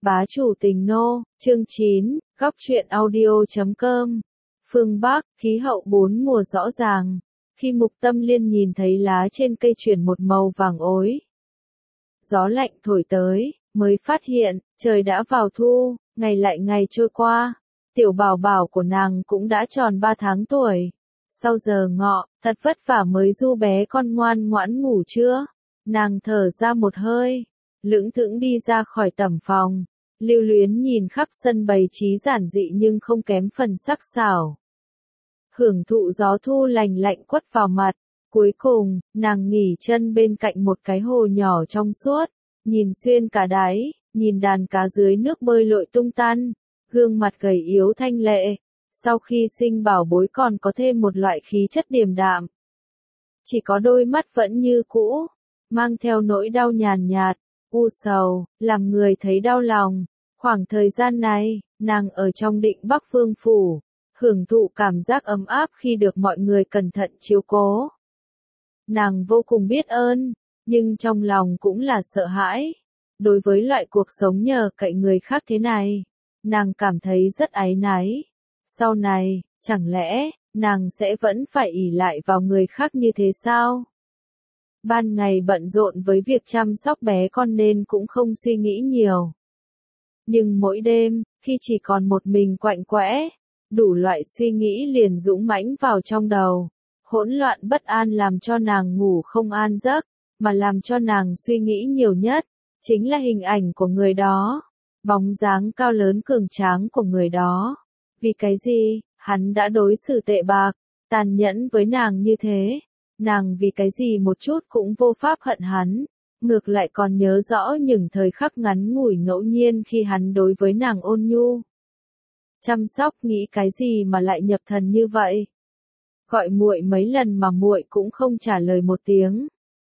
Bá chủ tình nô, chương 9, góc truyện audio.com. Phương Bắc, khí hậu bốn mùa rõ ràng. Khi Mục Tâm Liên nhìn thấy lá trên cây chuyển một màu vàng ối, gió lạnh thổi tới, mới phát hiện, trời đã vào thu, ngày lại ngày trôi qua. Tiểu bảo bảo của nàng cũng đã tròn 3 tháng tuổi. Sau giờ ngọ, thật vất vả mới du bé con ngoan ngoãn ngủ chưa. Nàng thở ra một hơi, lững thững đi ra khỏi tẩm phòng, lưu luyến nhìn khắp sân bày trí giản dị nhưng không kém phần sắc sảo. Hưởng thụ gió thu lành lạnh quất vào mặt, cuối cùng, nàng nghỉ chân bên cạnh một cái hồ nhỏ trong suốt, nhìn xuyên cả đáy, nhìn đàn cá dưới nước bơi lội tung tăng, gương mặt gầy yếu thanh lệ, sau khi sinh bảo bối còn có thêm một loại khí chất điềm đạm. Chỉ có đôi mắt vẫn như cũ, mang theo nỗi đau nhàn nhạt, u sầu, làm người thấy đau lòng. Khoảng thời gian này, nàng ở trong Định Bắc Vương phủ, hưởng thụ cảm giác ấm áp khi được mọi người cẩn thận chiếu cố. Nàng vô cùng biết ơn, nhưng trong lòng cũng là sợ hãi. Đối với loại cuộc sống nhờ cậy người khác thế này, nàng cảm thấy rất áy náy. Sau này, chẳng lẽ, nàng sẽ vẫn phải ỷ lại vào người khác như thế sao? Ban ngày bận rộn với việc chăm sóc bé con nên cũng không suy nghĩ nhiều. Nhưng mỗi đêm, khi chỉ còn một mình quạnh quẽ, đủ loại suy nghĩ liền dũng mãnh vào trong đầu. Hỗn loạn bất an làm cho nàng ngủ không an giấc, mà làm cho nàng suy nghĩ nhiều nhất, chính là hình ảnh của người đó. Bóng dáng cao lớn cường tráng của người đó. Vì cái gì, hắn đã đối xử tệ bạc, tàn nhẫn với nàng như thế? Nàng vì cái gì một chút cũng vô pháp hận hắn, ngược lại còn nhớ rõ những thời khắc ngắn ngủi ngẫu nhiên khi hắn đối với nàng ôn nhu. Chăm sóc nghĩ cái gì mà lại nhập thần như vậy? Gọi muội mấy lần mà muội cũng không trả lời một tiếng.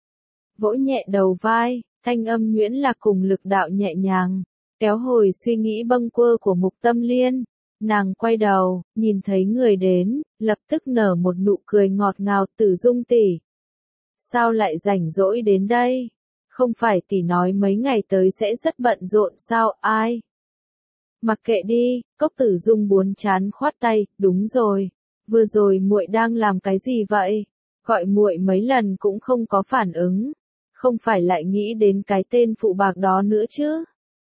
Vỗ nhẹ đầu vai, thanh âm nhuyễn lạc cùng lực đạo nhẹ nhàng, kéo hồi suy nghĩ bâng quơ của Mục Tâm Liên. Nàng quay đầu, nhìn thấy người đến, lập tức nở một nụ cười ngọt ngào. Tử Dung tỷ, sao lại rảnh rỗi đến đây? Không phải tỷ nói mấy ngày tới sẽ rất bận rộn sao? Ai? Mặc kệ đi, Cốc Tử Dung buồn chán khoát tay. Đúng rồi, vừa rồi muội đang làm cái gì vậy? Gọi muội mấy lần cũng không có phản ứng, không phải lại nghĩ đến cái tên phụ bạc đó nữa chứ?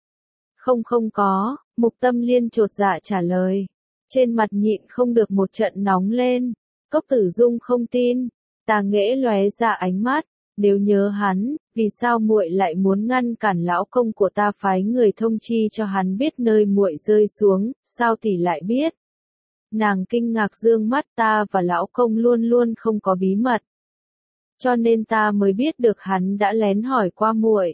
Không có, Mục Tâm Liên chột dạ trả lời. Trên mặt nhịn không được một trận nóng lên. Cốc Tử Dung không tin, Tà Nghễ lóe ra ánh mắt. Nếu nhớ hắn, vì sao muội lại muốn ngăn cản lão công của ta phái người thông chi cho hắn biết nơi muội rơi xuống, sao tỷ lại biết? Nàng kinh ngạc dương mắt. Ta và lão công luôn luôn không có bí mật, cho nên ta mới biết được hắn đã lén hỏi qua muội.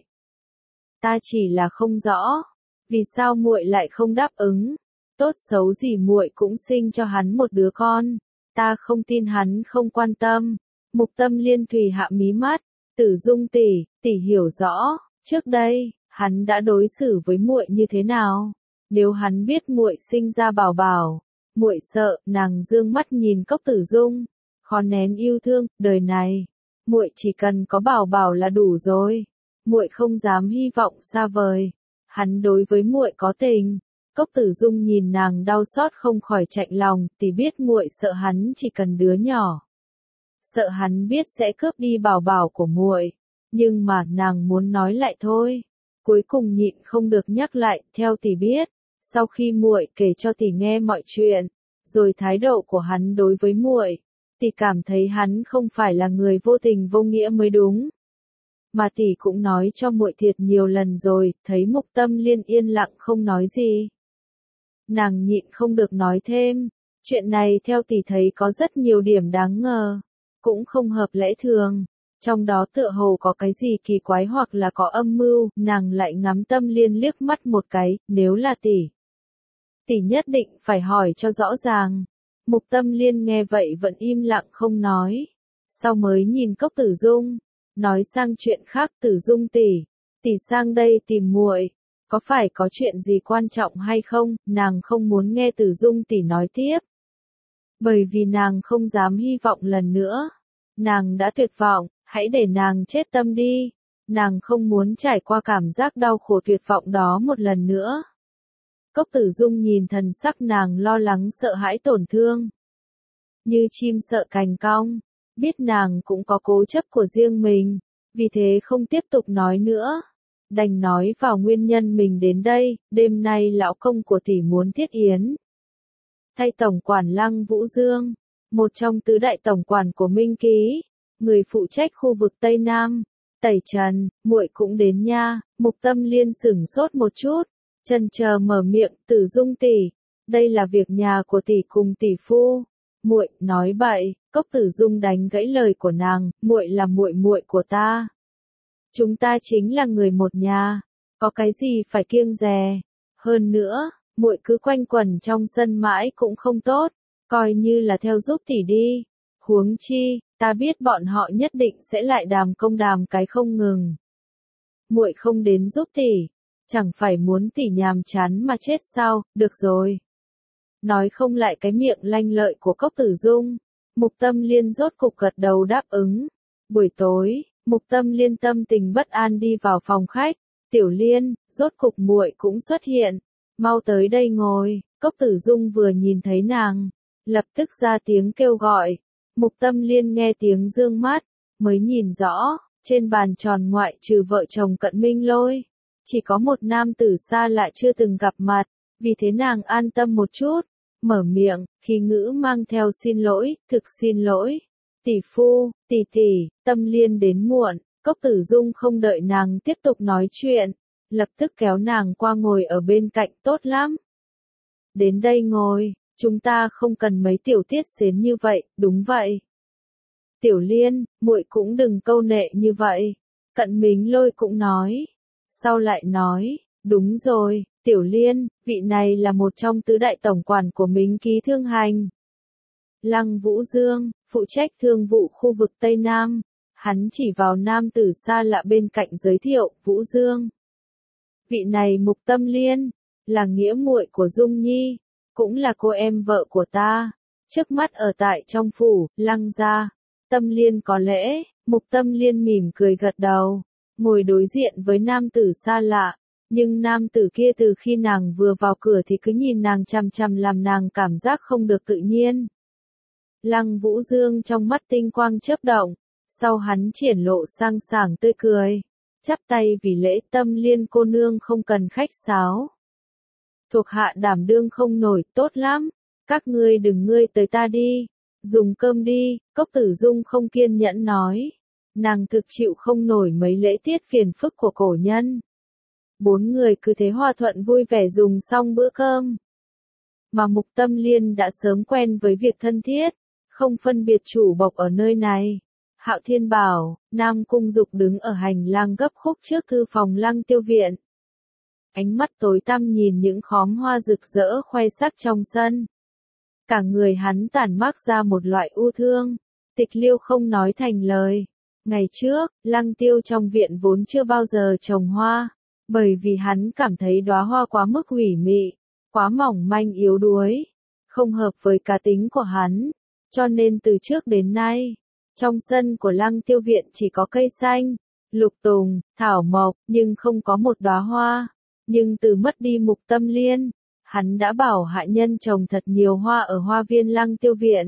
Ta chỉ là không rõ, vì sao muội lại không đáp ứng? Tốt xấu gì muội cũng sinh cho hắn một đứa con, ta không tin hắn không quan tâm. Mục Tâm Liên thùy hạ mí mắt. Tử Dung tỷ, tỷ hiểu rõ, trước đây, hắn đã đối xử với muội như thế nào? Nếu hắn biết muội sinh ra bảo bảo, muội sợ. Nàng dương mắt nhìn Cốc Tử Dung, khó nén yêu thương. Đời này, muội chỉ cần có bảo bảo là đủ rồi. Muội không dám hy vọng xa vời. Hắn đối với muội có tình. Cốc Tử Dung nhìn nàng đau xót không khỏi chạnh lòng. Tỷ biết muội sợ hắn chỉ cần đứa nhỏ, sợ hắn biết sẽ cướp đi bảo bảo của muội, nhưng mà nàng muốn nói lại thôi, cuối cùng nhịn không được nhắc lại. Theo tỷ biết, sau khi muội kể cho tỷ nghe mọi chuyện, rồi thái độ của hắn đối với muội, tỷ cảm thấy hắn không phải là người vô tình vô nghĩa mới đúng. Mà tỷ cũng nói cho muội thiệt nhiều lần rồi. Thấy Mục Tâm Liên yên lặng không nói gì, nàng nhịn không được nói thêm. Chuyện này theo tỷ thấy có rất nhiều điểm đáng ngờ, cũng không hợp lẽ thường. Trong đó tựa hồ có cái gì kỳ quái hoặc là có âm mưu. Nàng lại ngắm Tâm Liên liếc mắt một cái. Nếu là tỷ nhất định phải hỏi cho rõ ràng. Mục Tâm Liên nghe vậy vẫn im lặng không nói. Sau mới nhìn Cốc Tử Dung, nói sang chuyện khác. Tử Dung tỷ sang đây tìm muội, có phải có chuyện gì quan trọng hay không? Nàng không muốn nghe Tử Dung tỷ nói tiếp, bởi vì nàng không dám hy vọng lần nữa. Nàng đã tuyệt vọng, hãy để nàng chết tâm đi. Nàng không muốn trải qua cảm giác đau khổ tuyệt vọng đó một lần nữa. Cốc Tử Dung nhìn thần sắc nàng lo lắng sợ hãi tổn thương. Như chim sợ cành cong, biết nàng cũng có cố chấp của riêng mình, vì thế không tiếp tục nói nữa. Đành nói vào nguyên nhân mình đến đây, đêm nay lão công của tỷ muốn thiết yến. Thay tổng quản Lăng Vũ Dương, một trong tứ đại tổng quản của Minh Ký, người phụ trách khu vực Tây Nam, Tẩy Trần, muội cũng đến nha. Mục Tâm Liên sửng sốt một chút, chần chờ mở miệng, Tử Dung tỷ, đây là việc nhà của tỷ cùng tỷ phu. Muội nói bậy, Cốc Tử Dung đánh gãy lời của nàng, muội là muội muội của ta. Chúng ta chính là người một nhà, có cái gì phải kiêng dè. Hơn nữa, muội cứ quanh quẩn trong sân mãi cũng không tốt, coi như là theo giúp tỷ đi. Huống chi, ta biết bọn họ nhất định sẽ lại đàm công đàm cái không ngừng. Muội không đến giúp tỷ, chẳng phải muốn tỷ nhàm chán mà chết sao? Được rồi. Nói không lại cái miệng lanh lợi của Cốc Tử Dung, Mục Tâm Liên rốt cục gật đầu đáp ứng. Buổi tối, Mục Tâm Liên tâm tình bất an đi vào phòng khách. Tiểu Liên, rốt cục muội cũng xuất hiện, mau tới đây ngồi. Cốc Tử Dung vừa nhìn thấy nàng, lập tức ra tiếng kêu gọi. Mục Tâm Liên nghe tiếng dương mắt, mới nhìn rõ, trên bàn tròn ngoại trừ vợ chồng Cận Minh Lôi, chỉ có một nam tử xa lạ chưa từng gặp mặt, vì thế nàng an tâm một chút, mở miệng, khí ngữ mang theo xin lỗi, thực xin lỗi. Tỷ phu, tỷ tỷ, Tâm Liên đến muộn. Cốc Tử Dung không đợi nàng tiếp tục nói chuyện, lập tức kéo nàng qua ngồi ở bên cạnh. Tốt lắm. Đến đây ngồi, chúng ta không cần mấy tiểu tiết xến như vậy. Đúng vậy. Tiểu Liên, muội cũng đừng câu nệ như vậy. Cận Minh Lôi cũng nói. Sau lại nói, đúng rồi, Tiểu Liên, vị này là một trong tứ đại tổng quản của Minh Ký Thương Hành. Lăng Vũ Dương, phụ trách thương vụ khu vực Tây Nam. Hắn chỉ vào nam tử xa lạ bên cạnh giới thiệu, Vũ Dương. Vị này Mục Tâm Liên, là nghĩa muội của Dung Nhi, cũng là cô em vợ của ta. Trước mắt ở tại trong phủ, Lăng gia. Tâm Liên có lễ. Mục Tâm Liên mỉm cười gật đầu, ngồi đối diện với nam tử xa lạ. Nhưng nam tử kia từ khi nàng vừa vào cửa thì cứ nhìn nàng chằm chằm làm nàng cảm giác không được tự nhiên. Lăng Vũ Dương trong mắt tinh quang chớp động, sau hắn triển lộ sang sảng tươi cười, chắp tay vì lễ. Tâm Liên cô nương không cần khách sáo. Thuộc hạ đảm đương không nổi. Tốt lắm, các ngươi đừng ngươi tới ta đi, dùng cơm đi. Cốc Tử Dung không kiên nhẫn nói, nàng thực chịu không nổi mấy lễ tiết phiền phức của cổ nhân. Bốn người cứ thế hòa thuận vui vẻ dùng xong bữa cơm. Mà Mục Tâm Liên đã sớm quen với việc thân thiết, không phân biệt chủ bộc ở nơi này. Hạo Thiên Bảo, Nam Cung Dục đứng ở hành lang gấp khúc trước thư phòng Lăng Tiêu Viện. Ánh mắt tối tăm nhìn những khóm hoa rực rỡ khoe sắc trong sân. Cả người hắn tản mát ra một loại u thương, tịch liêu không nói thành lời. Ngày trước, Lăng Tiêu trong viện vốn chưa bao giờ trồng hoa, bởi vì hắn cảm thấy đóa hoa quá mức ủy mị, quá mỏng manh yếu đuối, không hợp với cá tính của hắn, cho nên từ trước đến nay, trong sân của Lăng Tiêu viện chỉ có cây xanh, lục tùng, thảo mộc, nhưng không có một đóa hoa. Nhưng từ mất đi Mục Tâm Liên, hắn đã bảo hạ nhân trồng thật nhiều hoa ở hoa viên Lăng Tiêu viện,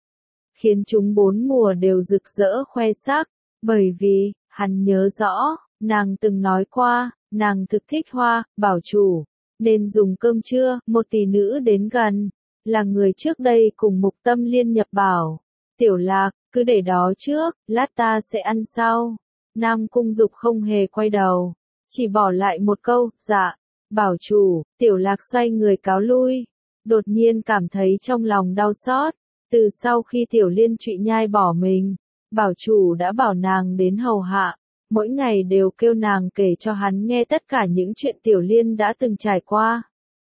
khiến chúng bốn mùa đều rực rỡ khoe sắc, bởi vì, hắn nhớ rõ, nàng từng nói qua, nàng thực thích hoa. Bảo chủ, nên dùng cơm trưa. Một tỷ nữ đến gần, là người trước đây cùng Mục Tâm Liên nhập bảo. Tiểu Lạc, cứ để đó trước, lát ta sẽ ăn sau. Nam Cung Dục không hề quay đầu, chỉ bỏ lại một câu, dạ. Bảo chủ. Tiểu Lạc xoay người cáo lui, đột nhiên cảm thấy trong lòng đau xót. Từ sau khi Tiểu Liên trụy nhai bỏ mình, bảo chủ đã bảo nàng đến hầu hạ, mỗi ngày đều kêu nàng kể cho hắn nghe tất cả những chuyện Tiểu Liên đã từng trải qua.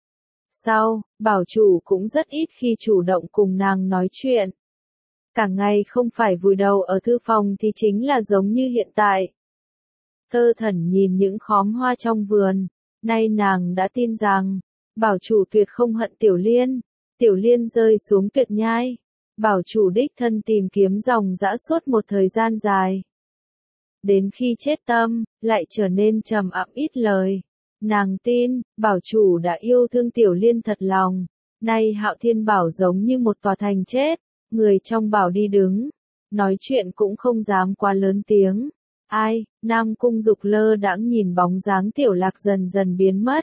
Sau, bảo chủ cũng rất ít khi chủ động cùng nàng nói chuyện. Cả ngày không phải vùi đầu ở thư phòng thì chính là giống như hiện tại. Thơ thẩn nhìn những khóm hoa trong vườn, nay nàng đã tin rằng, bảo chủ tuyệt không hận Tiểu Liên. Tiểu Liên rơi xuống tuyệt nhai, bảo chủ đích thân tìm kiếm dòng dã suốt một thời gian dài. đến khi chết tâm, lại trở nên trầm ẵm ít lời. Nàng tin, bảo chủ đã yêu thương Tiểu Liên thật lòng. Nay Hạo Thiên Bảo giống như một tòa thành chết, người trong bảo đi đứng, nói chuyện cũng không dám quá lớn tiếng. Ai, Nam Cung Dục lơ đãng nhìn bóng dáng Tiểu Lạc dần dần biến mất.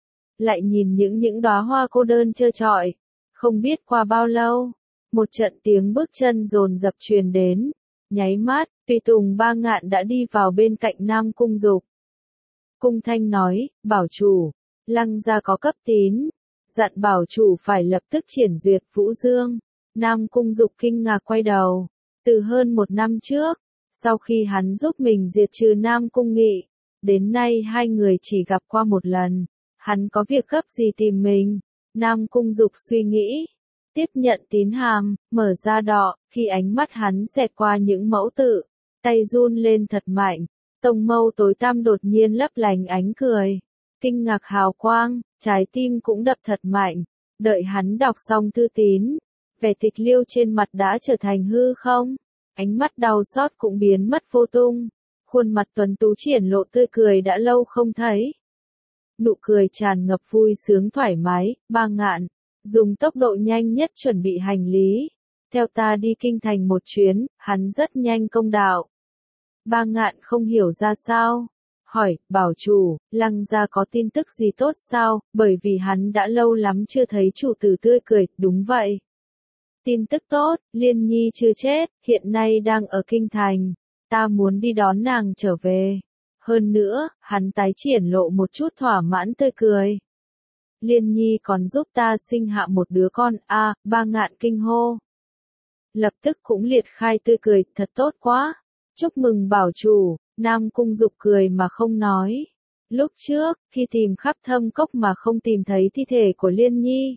Lại nhìn những đóa hoa cô đơn trơ trọi. Không biết qua bao lâu, một trận tiếng bước chân dồn dập truyền đến. Nháy mắt, Tùy Tùng Ba Ngạn đã đi vào bên cạnh Nam Cung Dục. Cung Thanh nói, bảo chủ, Lăng gia có cấp tín, dặn bảo chủ phải lập tức triển duyệt Vũ Dương. Nam Cung Dục kinh ngạc quay đầu. Từ hơn 1 năm trước, sau khi hắn giúp mình diệt trừ Nam Cung Nghị, đến nay hai người chỉ gặp qua một lần. Hắn có việc gấp gì tìm mình? Nam Cung Dục suy nghĩ. Tiếp nhận tín hàm, mở ra đọ, khi ánh mắt hắn xẹt qua những mẫu tự, tay run lên thật mạnh. Tông mâu tối tăm đột nhiên lấp lánh ánh cười. Kinh ngạc hào quang, trái tim cũng đập thật mạnh. Đợi hắn đọc xong thư tín, vẻ tịch liêu trên mặt đã trở thành hư không. Ánh mắt đau xót cũng biến mất vô tung. Khuôn mặt tuấn tú triển lộ tươi cười đã lâu không thấy. Nụ cười tràn ngập vui sướng thoải mái. Ba Ngạn, dùng tốc độ nhanh nhất chuẩn bị hành lý. Theo ta đi kinh thành một chuyến, hắn rất nhanh công đạo. Ba Ngạn không hiểu ra sao. Hỏi, bảo chủ, Lăng gia có tin tức gì tốt sao, bởi vì hắn đã lâu lắm chưa thấy chủ tử tươi cười. Đúng vậy. Tin tức tốt, Liên Nhi chưa chết, hiện nay đang ở kinh thành. Ta muốn đi đón nàng trở về. Hơn nữa, hắn tái triển lộ một chút thỏa mãn tươi cười. Liên Nhi còn giúp ta sinh hạ một đứa con, Ba Ngạn kinh hô. Lập tức cũng liệt khai tươi cười, thật tốt quá. Chúc mừng bảo chủ, Nam Cung Dục cười mà không nói. Lúc trước, khi tìm khắp thâm cốc mà không tìm thấy thi thể của Liên Nhi.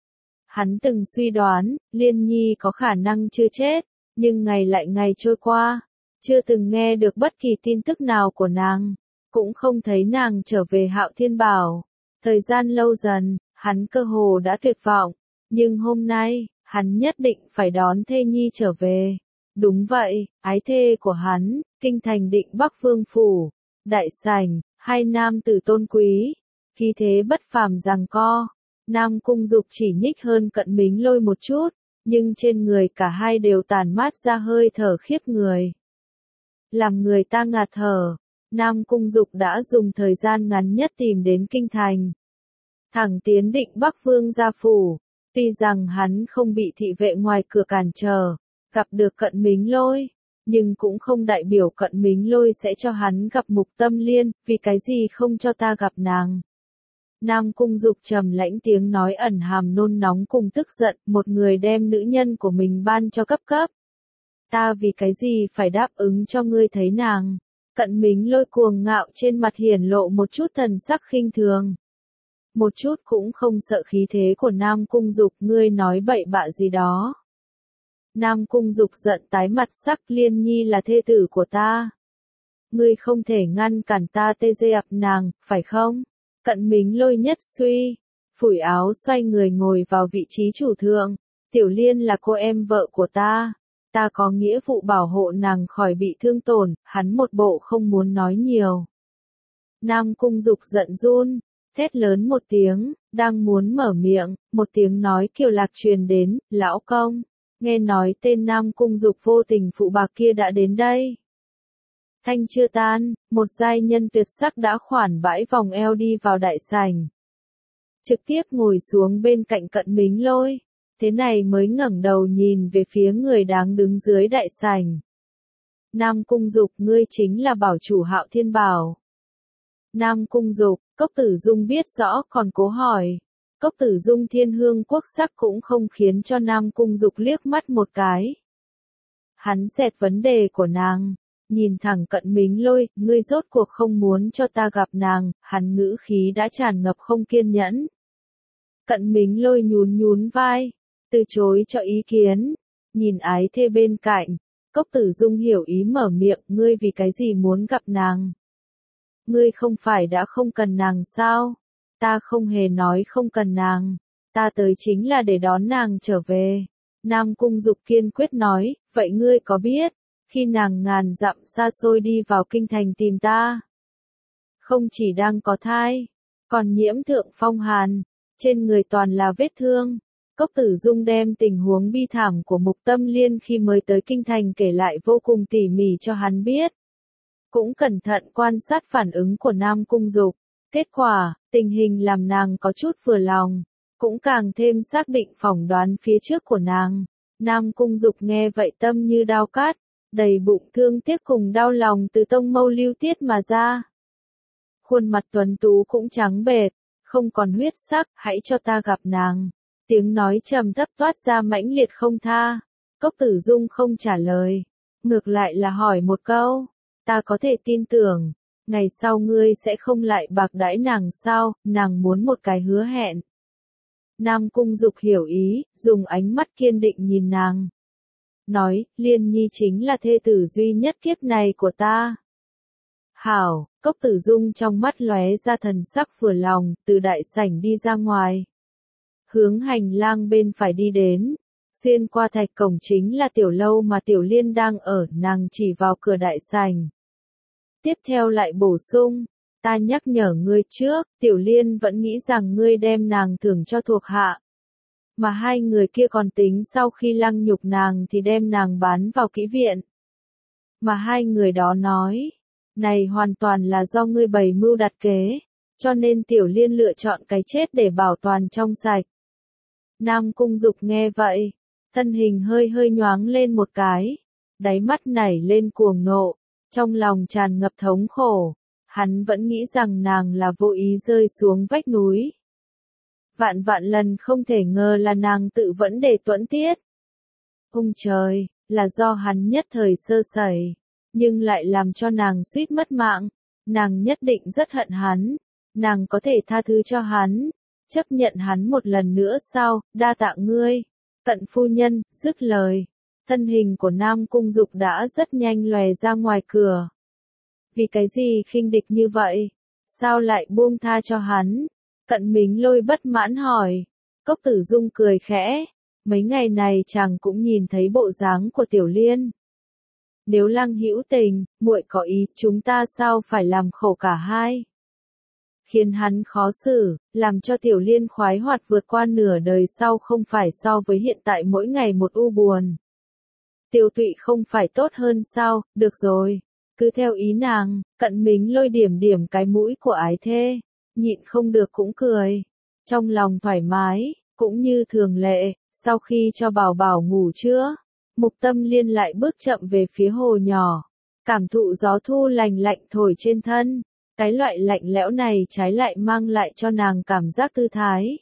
Hắn từng suy đoán, Liên Nhi có khả năng chưa chết, nhưng ngày lại ngày trôi qua. Chưa từng nghe được bất kỳ tin tức nào của nàng, cũng không thấy nàng trở về Hạo Thiên Bảo. Thời gian lâu dần, hắn cơ hồ đã tuyệt vọng, nhưng hôm nay, hắn nhất định phải đón thê nhi trở về. Đúng vậy, ái thê của hắn, kinh thành Định Bắc Vương phủ, đại sảnh, hai nam tử tôn quý, khí thế bất phàm giằng co. Nam Cung Dục chỉ nhích hơn Cận Mính Lôi một chút, nhưng trên người cả hai đều tản mát ra hơi thở khiếp người. Làm người ta ngạt thở, Nam Cung Dục đã dùng thời gian ngắn nhất tìm đến kinh thành. Thẳng tiến Định Bắc Vương gia phủ, tuy rằng hắn không bị thị vệ ngoài cửa cản trở, gặp được Cận Mính Lôi, nhưng cũng không đại biểu Cận Mính Lôi sẽ cho hắn gặp Mục Tâm Liên, vì cái gì không cho ta gặp nàng. Nam Cung Dục trầm lãnh tiếng nói ẩn hàm nôn nóng cùng tức giận, một người đem nữ nhân của mình ban cho cấp. Ta vì cái gì phải đáp ứng cho ngươi thấy nàng? Cận Mính Lôi cuồng ngạo trên mặt hiển lộ một chút thần sắc khinh thường. Một chút cũng không sợ khí thế của Nam Cung Dục, ngươi nói bậy bạ gì đó. Nam Cung Dục giận tái mặt sắc, Liên Nhi là thê tử của ta. Ngươi không thể ngăn cản ta tê dê ập nàng, phải không? Cận Mính Lôi nhất suy, phủi áo xoay người ngồi vào vị trí chủ thượng. Tiểu Liên là cô em vợ của ta. Ta có nghĩa vụ bảo hộ nàng khỏi bị thương tổn, hắn một bộ không muốn nói nhiều. Nam Cung Dục giận run, thét lớn một tiếng, đang muốn mở miệng, một tiếng nói kiều lạc truyền đến, lão công, nghe nói tên Nam Cung Dục vô tình phụ bạc kia đã đến đây. Thanh chưa tan, một giai nhân tuyệt sắc đã khoản bãi vòng eo đi vào đại sảnh. Trực tiếp ngồi xuống bên cạnh Cận Mính Lôi. Thế này mới ngẩng đầu nhìn về phía người đang đứng dưới đại sảnh. Nam Cung Dục, ngươi chính là bảo chủ Hạo Thiên Bảo. Nam Cung Dục, Cốc Tử Dung biết rõ còn cố hỏi. Cốc Tử Dung thiên hương quốc sắc cũng không khiến cho Nam Cung Dục liếc mắt một cái. Hắn xẹt vấn đề của nàng, nhìn thẳng Cận Mính Lôi, ngươi rốt cuộc không muốn cho ta gặp nàng, hắn ngữ khí đã tràn ngập không kiên nhẫn. Cận Mính Lôi nhún vai, từ chối cho ý kiến, nhìn ái thê bên cạnh, Cốc Tử Dung hiểu ý mở miệng, ngươi vì cái gì muốn gặp nàng? Ngươi không phải đã không cần nàng sao? Ta không hề nói không cần nàng, ta tới chính là để đón nàng trở về. Nam Cung Dục kiên quyết nói, vậy ngươi có biết, Khi nàng ngàn dặm xa xôi đi vào kinh thành tìm ta, không chỉ đang có thai, còn nhiễm thượng phong hàn, trên người toàn là vết thương. Cốc Tử Dung đem tình huống bi thảm của Mục Tâm Liên khi mới tới kinh thành kể lại vô cùng tỉ mỉ cho hắn biết. Cũng cẩn thận quan sát phản ứng của Nam Cung Dục. Kết quả, tình hình làm nàng có chút vừa lòng, cũng càng thêm xác định phỏng đoán phía trước của nàng. Nam Cung Dục nghe vậy tâm như đao cát, đầy bụng thương tiếc cùng đau lòng từ tông mâu lưu tiết mà ra. Khuôn mặt tuấn tú cũng trắng bệch, không còn huyết sắc, hãy cho ta gặp nàng. Tiếng nói trầm thấp toát ra mãnh liệt không tha. Cốc Tử Dung không trả lời, ngược lại là hỏi một câu, ta có thể tin tưởng, ngày sau ngươi sẽ không lại bạc đãi nàng sao? Nàng muốn một cái hứa hẹn. Nam Cung Dục hiểu ý, dùng ánh mắt kiên định nhìn nàng. Nói, Liên Nhi chính là thê tử duy nhất kiếp này của ta. Hảo, Cốc Tử Dung trong mắt lóe ra thần sắc vừa lòng, từ đại sảnh đi ra ngoài. Hướng hành lang bên phải đi đến, xuyên qua thạch cổng chính là tiểu lâu mà Tiểu Liên đang ở, nàng chỉ vào cửa đại sảnh. Tiếp theo lại bổ sung, ta nhắc nhở ngươi trước, Tiểu Liên vẫn nghĩ rằng ngươi đem nàng thưởng cho thuộc hạ. Mà hai người kia còn tính sau khi lăng nhục nàng thì đem nàng bán vào kỹ viện. Mà hai người đó nói, này hoàn toàn là do ngươi bày mưu đặt kế, cho nên Tiểu Liên lựa chọn cái chết để bảo toàn trong sạch. Nam Cung Dục nghe vậy, thân hình hơi hơi nhoáng lên một cái, đáy mắt nảy lên cuồng nộ, trong lòng tràn ngập thống khổ, hắn vẫn nghĩ rằng nàng là vô ý rơi xuống vách núi. Vạn vạn lần không thể ngờ là nàng tự vẫn để tuẫn tiết. Ung trời, là do hắn nhất thời sơ sẩy, nhưng lại làm cho nàng suýt mất mạng, nàng nhất định rất hận hắn, nàng có thể tha thứ cho hắn, chấp nhận hắn một lần nữa sao? Đa tạ ngươi, Cận phu nhân. Dứt lời, thân hình của Nam Cung Dục đã rất nhanh lòe ra ngoài cửa. Vì cái gì khinh địch như vậy? Sao lại buông tha cho hắn? Cận Mính Lôi bất mãn hỏi. Cốc Tử Dung cười khẽ, mấy ngày này chàng cũng nhìn thấy bộ dáng của Tiểu Liên. Nếu Lăng hữu tình, muội có ý, chúng ta sao phải làm khổ cả hai? Khiến hắn khó xử, làm cho Tiểu Liên khoái hoạt vượt qua nửa đời sau không phải so với hiện tại mỗi ngày một u buồn. Tiêu Tụy không phải tốt hơn sao? Được rồi, cứ theo ý nàng. Cận Mính Lôi điểm điểm cái mũi của ái thê, nhịn không được cũng cười. Trong lòng thoải mái, cũng như thường lệ, sau khi cho Bảo Bảo ngủ trưa, Mục Tâm Liên lại bước chậm về phía hồ nhỏ, cảm thụ gió thu lành lạnh thổi trên thân. Cái loại lạnh lẽo này trái lại mang lại cho nàng cảm giác thư thái.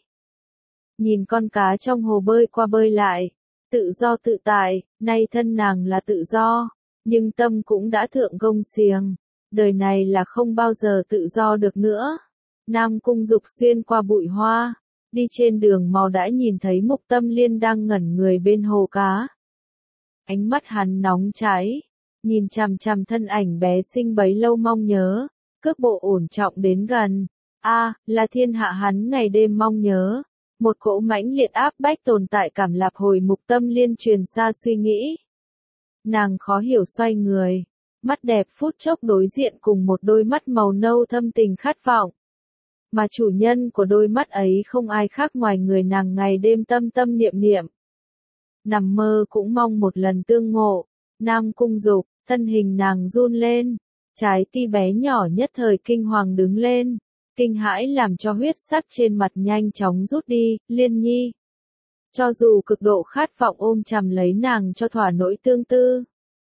Nhìn con cá trong hồ bơi qua bơi lại, tự do tự tại, nay thân nàng là tự do, nhưng tâm cũng đã thượng gông xiềng, đời này là không bao giờ tự do được nữa. Nam Cung Dục xuyên qua bụi hoa, đi trên đường màu đã nhìn thấy Mục Tâm Liên đang ngẩn người bên hồ cá. Ánh mắt hắn nóng cháy, nhìn chằm chằm thân ảnh bé xinh bấy lâu mong nhớ. Cước bộ ổn trọng đến gần. Là thiên hạ hắn ngày đêm mong nhớ. Một cỗ mãnh liệt áp bách tồn tại cảm lạp hồi Mục Tâm Liên truyền ra suy nghĩ. Nàng khó hiểu xoay người. Mắt đẹp phút chốc đối diện cùng một đôi mắt màu nâu thâm tình khát vọng. Mà chủ nhân của đôi mắt ấy không ai khác ngoài người nàng ngày đêm tâm tâm niệm niệm. Nằm mơ cũng mong một lần tương ngộ. Nam Cung Dục, thân hình nàng run lên. Trái tim bé nhỏ nhất thời kinh hoàng đứng lên, kinh hãi làm cho huyết sắc trên mặt nhanh chóng rút đi. Liên Nhi, cho dù cực độ khát vọng ôm chầm lấy nàng cho thỏa nỗi tương tư,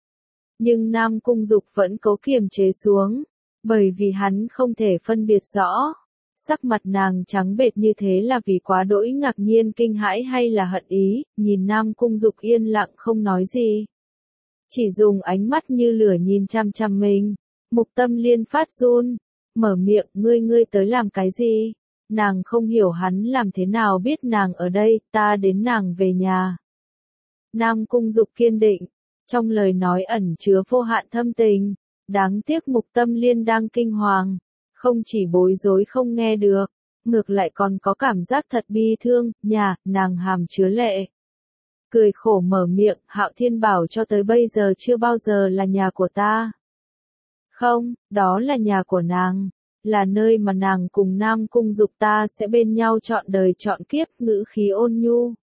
nhưng Nam Cung Dục vẫn cố kiềm chế xuống, bởi vì hắn không thể phân biệt rõ, sắc mặt nàng trắng bệch như thế là vì quá đỗi ngạc nhiên kinh hãi hay là hận ý. Nhìn Nam Cung Dục yên lặng không nói gì, chỉ dùng ánh mắt như lửa nhìn chăm chăm mình. Mục Tâm Liên phát run, mở miệng, ngươi tới làm cái gì? Nàng không hiểu hắn làm thế nào biết nàng ở đây, ta đến nàng về nhà. Nam Cung Dục kiên định, trong lời nói ẩn chứa vô hạn thâm tình, đáng tiếc Mục Tâm Liên đang kinh hoàng, không chỉ bối rối không nghe được, ngược lại còn có cảm giác thật bi thương. Nàng hàm chứa lệ. cười khổ mở miệng, Hạo Thiên Bảo cho tới bây giờ chưa bao giờ là nhà của ta. Không, đó là nhà của nàng, là nơi mà nàng cùng Nam Cung Dục ta sẽ bên nhau trọn đời trọn kiếp, ngữ khí ôn nhu.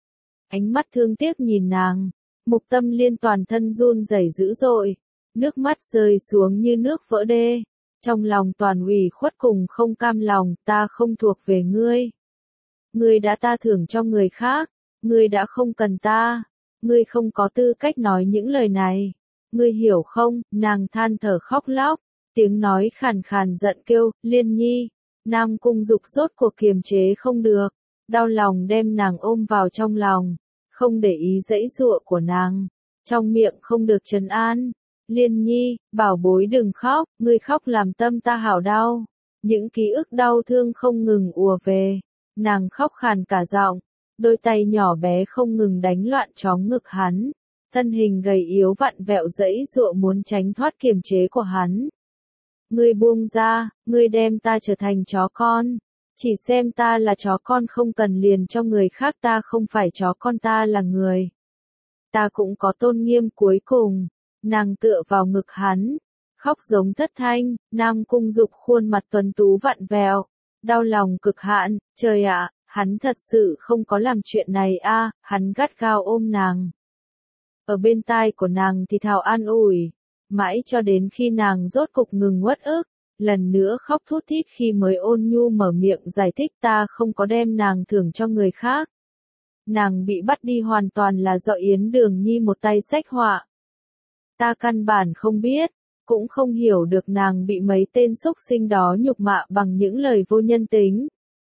Ánh mắt thương tiếc nhìn nàng, Mục Tâm Liên toàn thân run rẩy dữ dội, nước mắt rơi xuống như nước vỡ đê, trong lòng toàn ủy khuất cùng không cam lòng, ta không thuộc về ngươi. Ngươi đã ta thưởng cho người khác, ngươi đã không cần ta, ngươi không có tư cách nói những lời này. Ngươi hiểu không, nàng than thở khóc lóc, tiếng nói khàn khàn giận kêu, Liên Nhi, Nam Cung Dục rốt cuộc kiềm chế không được, đau lòng đem nàng ôm vào trong lòng, không để ý giãy giụa của nàng, trong miệng không được trấn an. Liên Nhi, bảo bối đừng khóc, ngươi khóc làm tâm ta hảo đau. Những ký ức đau thương không ngừng ùa về, nàng khóc khàn cả giọng, đôi tay nhỏ bé không ngừng đánh loạn chóng ngực hắn. Thân hình gầy yếu vặn vẹo giãy giụa muốn tránh thoát kiềm chế của hắn. Ngươi buông ra, ngươi đem ta trở thành chó con. Chỉ xem ta là chó con không cần liền cho người khác, ta không phải chó con, ta là người. Ta cũng có tôn nghiêm cuối cùng. Nàng tựa vào ngực hắn, khóc giống thất thanh, Nam Cung Dục khuôn mặt tuấn tú vặn vẹo, đau lòng cực hạn, trời ạ, hắn thật sự không có làm chuyện này a, hắn gắt gao ôm nàng. Ở bên tai của nàng thì thào an ủi, mãi cho đến khi nàng rốt cục ngừng uất ức, lần nữa khóc thút thít khi mới ôn nhu mở miệng giải thích, ta không có đem nàng thưởng cho người khác. Nàng bị bắt đi hoàn toàn là do Yến Đường Nhi một tay xách họa. Ta căn bản không biết, cũng không hiểu được nàng bị mấy tên xúc sinh đó nhục mạ bằng những lời vô nhân tính.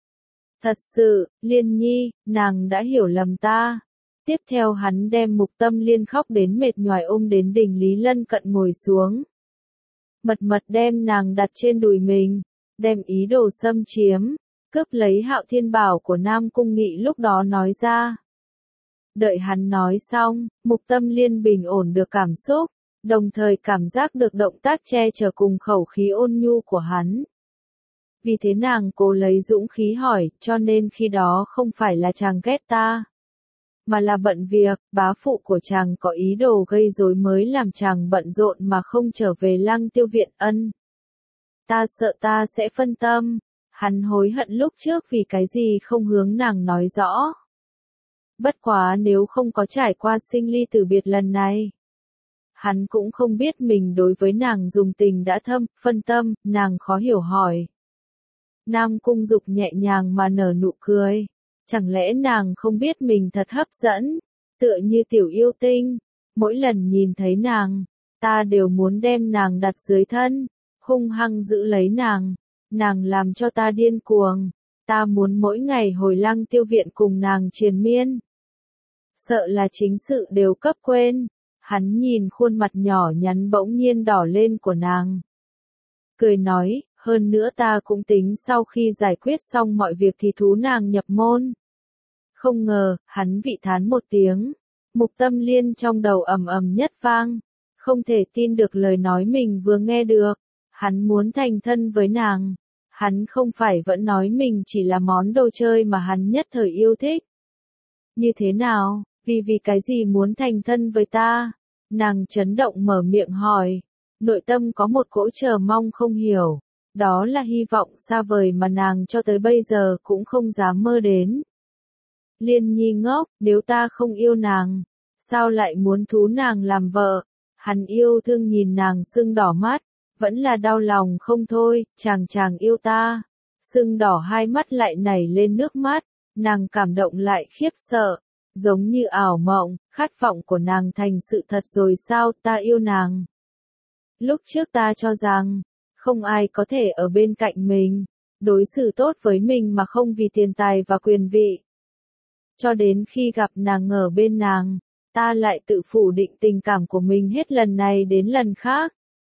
Thật sự, Liên Nhi, nàng đã hiểu lầm ta. Tiếp theo hắn đem Mục Tâm Liên khóc đến mệt nhoài ôm đến đỉnh Lý Lân Cận ngồi xuống. Mật mật đem nàng đặt trên đùi mình, đem ý đồ xâm chiếm, cướp lấy Hạo Thiên Bảo của Nam Cung Nghị lúc đó nói ra. Đợi hắn nói xong, Mục Tâm Liên bình ổn được cảm xúc, đồng thời cảm giác được động tác che chở cùng khẩu khí ôn nhu của hắn. Vì thế nàng cố lấy dũng khí hỏi, cho nên khi đó không phải là chàng ghét ta, mà là bận việc, bá phụ của chàng có ý đồ gây rối mới làm chàng bận rộn mà không trở về Lăng Tiêu Viện. Ân. Ta sợ ta sẽ phân tâm, hắn hối hận lúc trước vì cái gì không hướng nàng nói rõ. Bất quá nếu không có trải qua sinh ly tử biệt lần này, hắn cũng không biết mình đối với nàng dùng tình đã thâm, phân tâm, nàng khó hiểu hỏi. Nam Cung Dục nhẹ nhàng mà nở nụ cười. Chẳng lẽ nàng không biết mình thật hấp dẫn, tựa như tiểu yêu tinh, mỗi lần nhìn thấy nàng, ta đều muốn đem nàng đặt dưới thân, hung hăng giữ lấy nàng làm cho ta điên cuồng, ta muốn mỗi ngày hồi Lăng Tiêu Viện cùng nàng triền miên. Sợ là chính sự đều cấp quên, hắn nhìn khuôn mặt nhỏ nhắn bỗng nhiên đỏ lên của nàng. Cười nói, hơn nữa ta cũng tính sau khi giải quyết xong mọi việc thì thú nàng nhập môn. Không ngờ, hắn vị thán một tiếng. Mục Tâm Liên trong đầu ầm ầm nhất vang. Không thể tin được lời nói mình vừa nghe được. Hắn muốn thành thân với nàng. Hắn không phải vẫn nói mình chỉ là món đồ chơi mà hắn nhất thời yêu thích. Như thế nào, vì cái gì muốn thành thân với ta? Nàng chấn động mở miệng hỏi. Nội tâm có một cỗ chờ mong không hiểu. Đó là hy vọng xa vời mà nàng cho tới bây giờ cũng không dám mơ đến. Liên Nhi ngốc, nếu ta không yêu nàng, sao lại muốn thú nàng làm vợ? Hắn yêu thương nhìn nàng sưng đỏ mắt, vẫn là đau lòng không thôi, chàng yêu ta. Sưng đỏ hai mắt lại nảy lên nước mắt, nàng cảm động lại khiếp sợ, giống như ảo mộng, khát vọng của nàng thành sự thật rồi sao, ta yêu nàng. Lúc trước ta cho rằng, không ai có thể ở bên cạnh mình, đối xử tốt với mình mà không vì tiền tài và quyền vị. Cho đến khi gặp nàng ở bên nàng, ta lại tự phủ định tình cảm của mình hết lần này đến lần khác.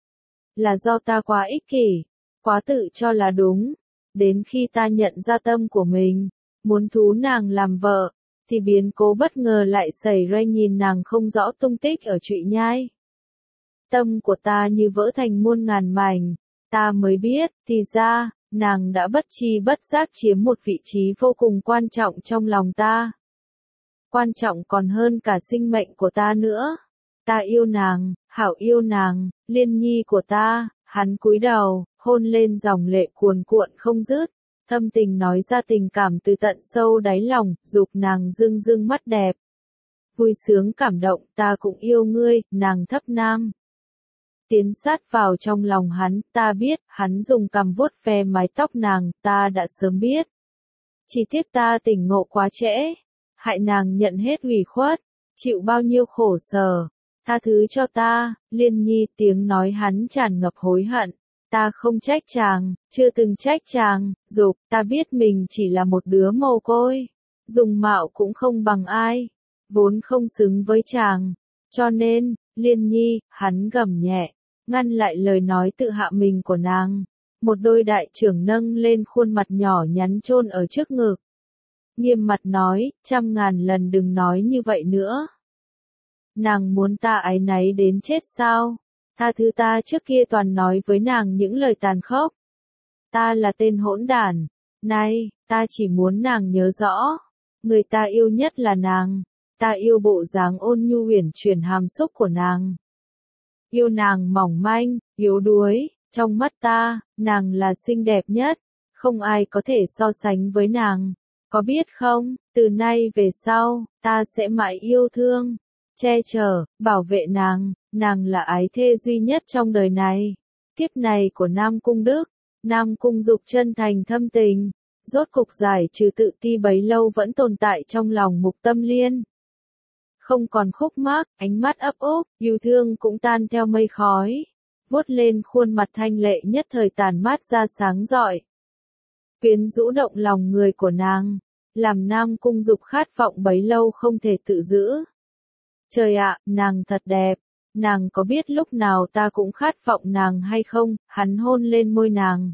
Là do ta quá ích kỷ, quá tự cho là đúng. Đến khi ta nhận ra tâm của mình, muốn thú nàng làm vợ, thì biến cố bất ngờ lại xảy ra, nhìn nàng không rõ tung tích ở Trụy Nhai. Tâm của ta như vỡ thành muôn ngàn mảnh, ta mới biết, thì ra, nàng đã bất tri bất giác chiếm một vị trí vô cùng quan trọng trong lòng ta. quan trọng còn hơn cả sinh mệnh của ta nữa. Ta yêu nàng, hảo yêu nàng, Liên Nhi của ta. Hắn cúi đầu, hôn lên dòng lệ cuồn cuộn không dứt, thâm tình nói ra tình cảm từ tận sâu đáy lòng, giục nàng rưng rưng mắt đẹp. Vui sướng cảm động, ta cũng yêu ngươi, nàng thấp nam. Tiến sát vào trong lòng hắn, ta biết, hắn dùng cằm vuốt ve mái tóc nàng, ta đã sớm biết. Chỉ tiếc ta tỉnh ngộ quá trễ, hại nàng nhận hết ủy khuất, chịu bao nhiêu khổ sở. Tha thứ cho ta, Liên Nhi, tiếng nói hắn tràn ngập hối hận. Ta không trách chàng, chưa từng trách chàng, dục, ta biết mình chỉ là một đứa mồ côi, dùng mạo cũng không bằng ai, vốn không xứng với chàng. Cho nên, Liên Nhi, hắn gầm nhẹ, ngăn lại lời nói tự hạ mình của nàng. Một đôi đại trưởng nâng lên khuôn mặt nhỏ nhắn chôn ở trước ngực. Nghiêm mặt nói, 100.000 lần đừng nói như vậy nữa. Nàng muốn ta áy náy đến chết sao? Tha thứ ta trước kia toàn nói với nàng những lời tàn khốc. Ta là tên hỗn đản. Này, ta chỉ muốn nàng nhớ rõ. Người ta yêu nhất là nàng. Ta yêu bộ dáng ôn nhu uyển chuyển hàm xúc của nàng. Yêu nàng mỏng manh, yếu đuối. Trong mắt ta, nàng là xinh đẹp nhất. Không ai có thể so sánh với nàng. Có biết không, từ nay về sau, ta sẽ mãi yêu thương, che chở, bảo vệ nàng. Nàng là ái thê duy nhất trong đời này. Kiếp này của Nam Cung Đức, Nam Cung Dục chân thành thâm tình, rốt cục giải trừ tự ti bấy lâu vẫn tồn tại trong lòng Mục Tâm Liên. Không còn khúc mắc, ánh mắt ấp úp, yêu thương cũng tan theo mây khói, vuốt lên khuôn mặt thanh lệ nhất thời tàn mát ra sáng rọi. Quyến rũ động lòng người của nàng, làm Nam Cung Dục khát vọng bấy lâu không thể tự giữ. Trời ạ, nàng thật đẹp. Nàng có biết lúc nào ta cũng khát vọng nàng hay không? Hắn hôn lên môi nàng.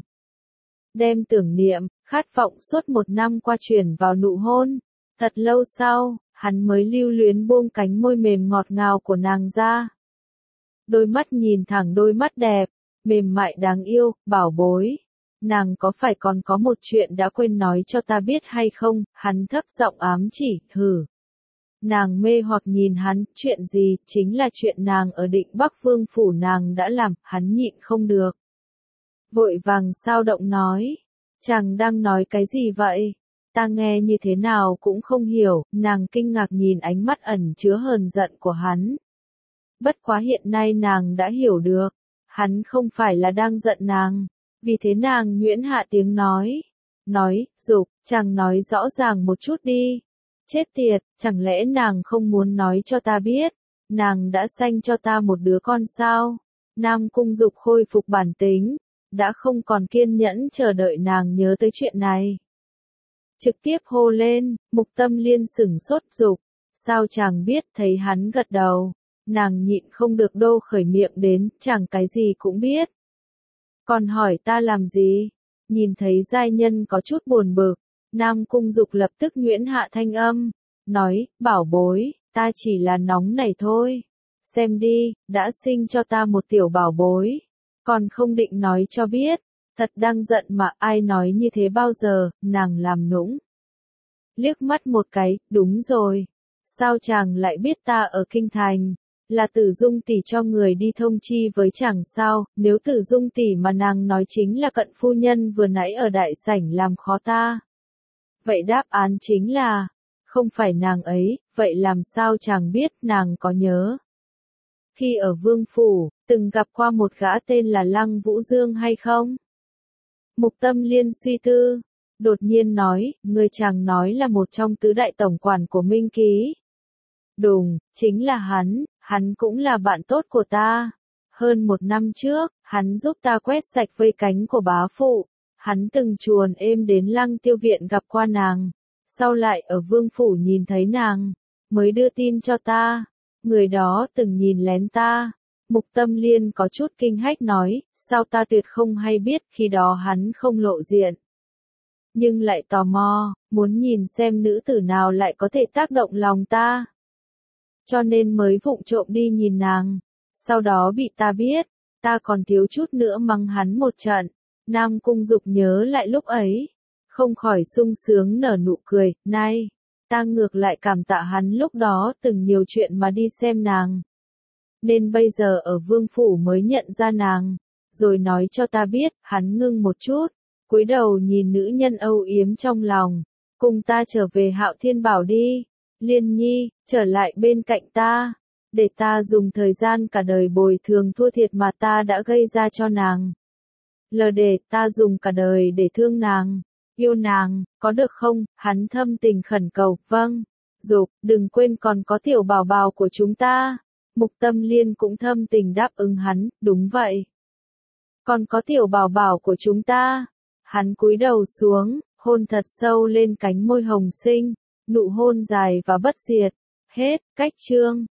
Đem tưởng niệm, khát vọng suốt 1 năm qua chuyển vào nụ hôn. Thật lâu sau, hắn mới lưu luyến buông cánh môi mềm ngọt ngào của nàng ra. Đôi mắt nhìn thẳng đôi mắt đẹp, mềm mại đáng yêu, bảo bối. Nàng có phải còn có một chuyện đã quên nói cho ta biết hay không? Hắn thấp giọng ám chỉ, hừ. Nàng mê hoặc nhìn hắn, chuyện gì, chính là chuyện nàng ở Định Bắc Vương phủ nàng đã làm, hắn nhịn không được. Vội vàng sao động nói, chàng đang nói cái gì vậy? Ta nghe như thế nào cũng không hiểu, nàng kinh ngạc nhìn ánh mắt ẩn chứa hờn giận của hắn. Bất quá hiện nay nàng đã hiểu được, hắn không phải là đang giận nàng, vì thế nàng nhuyễn hạ tiếng nói, Dục, chàng nói rõ ràng một chút đi. Chết tiệt, chẳng lẽ nàng không muốn nói cho ta biết, nàng đã sanh cho ta một đứa con sao? Nam Cung Dục khôi phục bản tính, đã không còn kiên nhẫn chờ đợi nàng nhớ tới chuyện này. Trực tiếp hô lên, Mục Tâm Liên sửng sốt. Dục, sao chàng biết? Thấy hắn gật đầu, nàng nhịn không được đô khởi miệng đến, chàng cái gì cũng biết. Còn hỏi ta làm gì? Nhìn thấy giai nhân có chút buồn bực. Nam Cung Dục lập tức nhuyễn hạ thanh âm, nói, bảo bối, ta chỉ là nóng nảy thôi. Xem đi, đã sinh cho ta một tiểu bảo bối, còn không định nói cho biết. Thật đang giận mà, ai nói như thế bao giờ? Nàng làm nũng. Liếc mắt một cái, đúng rồi. Sao chàng lại biết ta ở Kinh Thành? Là Tử Dung tỷ cho người đi thông chi với chàng sao? Nếu Tử Dung tỷ mà nàng nói chính là Cận phu nhân vừa nãy ở đại sảnh làm khó ta. Vậy đáp án chính là, không phải nàng ấy, vậy làm sao chàng biết? Nàng có nhớ. Khi ở Vương Phủ, từng gặp qua một gã tên là Lăng Vũ Dương hay không? Mục Tâm Liên suy tư, đột nhiên nói, người chàng nói là một trong tứ đại tổng quản của Minh Ký. Đúng, chính là hắn cũng là bạn tốt của ta. Hơn 1 năm trước, hắn giúp ta quét sạch vây cánh của bá phụ. Hắn từng chuồn êm đến Lăng Tiêu Viện gặp qua nàng, sau lại ở Vương Phủ nhìn thấy nàng, mới đưa tin cho ta, người đó từng nhìn lén ta. Mục Tâm Liên có chút kinh hách nói, sao ta tuyệt không hay biết, khi đó hắn không lộ diện. Nhưng lại tò mò, muốn nhìn xem nữ tử nào lại có thể tác động lòng ta. Cho nên mới vụng trộm đi nhìn nàng, sau đó bị ta biết, ta còn thiếu chút nữa mắng hắn một trận. Nam Cung Dục nhớ lại lúc ấy, không khỏi sung sướng nở nụ cười, này, ta ngược lại cảm tạ hắn lúc đó từng nhiều chuyện mà đi xem nàng. Nên bây giờ ở vương phủ mới nhận ra nàng, rồi nói cho ta biết. Hắn ngưng một chút, cúi đầu nhìn nữ nhân âu yếm trong lòng. Cùng ta trở về Hạo Thiên Bảo đi, Liên Nhi, trở lại bên cạnh ta, để ta dùng thời gian cả đời bồi thường thua thiệt mà ta đã gây ra cho nàng. Để ta dùng cả đời để thương nàng, yêu nàng, có được không? Hắn thâm tình khẩn cầu. Vâng. Dục, đừng quên còn có tiểu bảo bảo của chúng ta. Mục Tâm Liên cũng thâm tình đáp ứng hắn. Đúng vậy, còn có tiểu bảo bảo của chúng ta. Hắn cúi đầu xuống, hôn thật sâu lên cánh môi hồng xinh, nụ hôn dài và bất diệt. Hết. Cách chương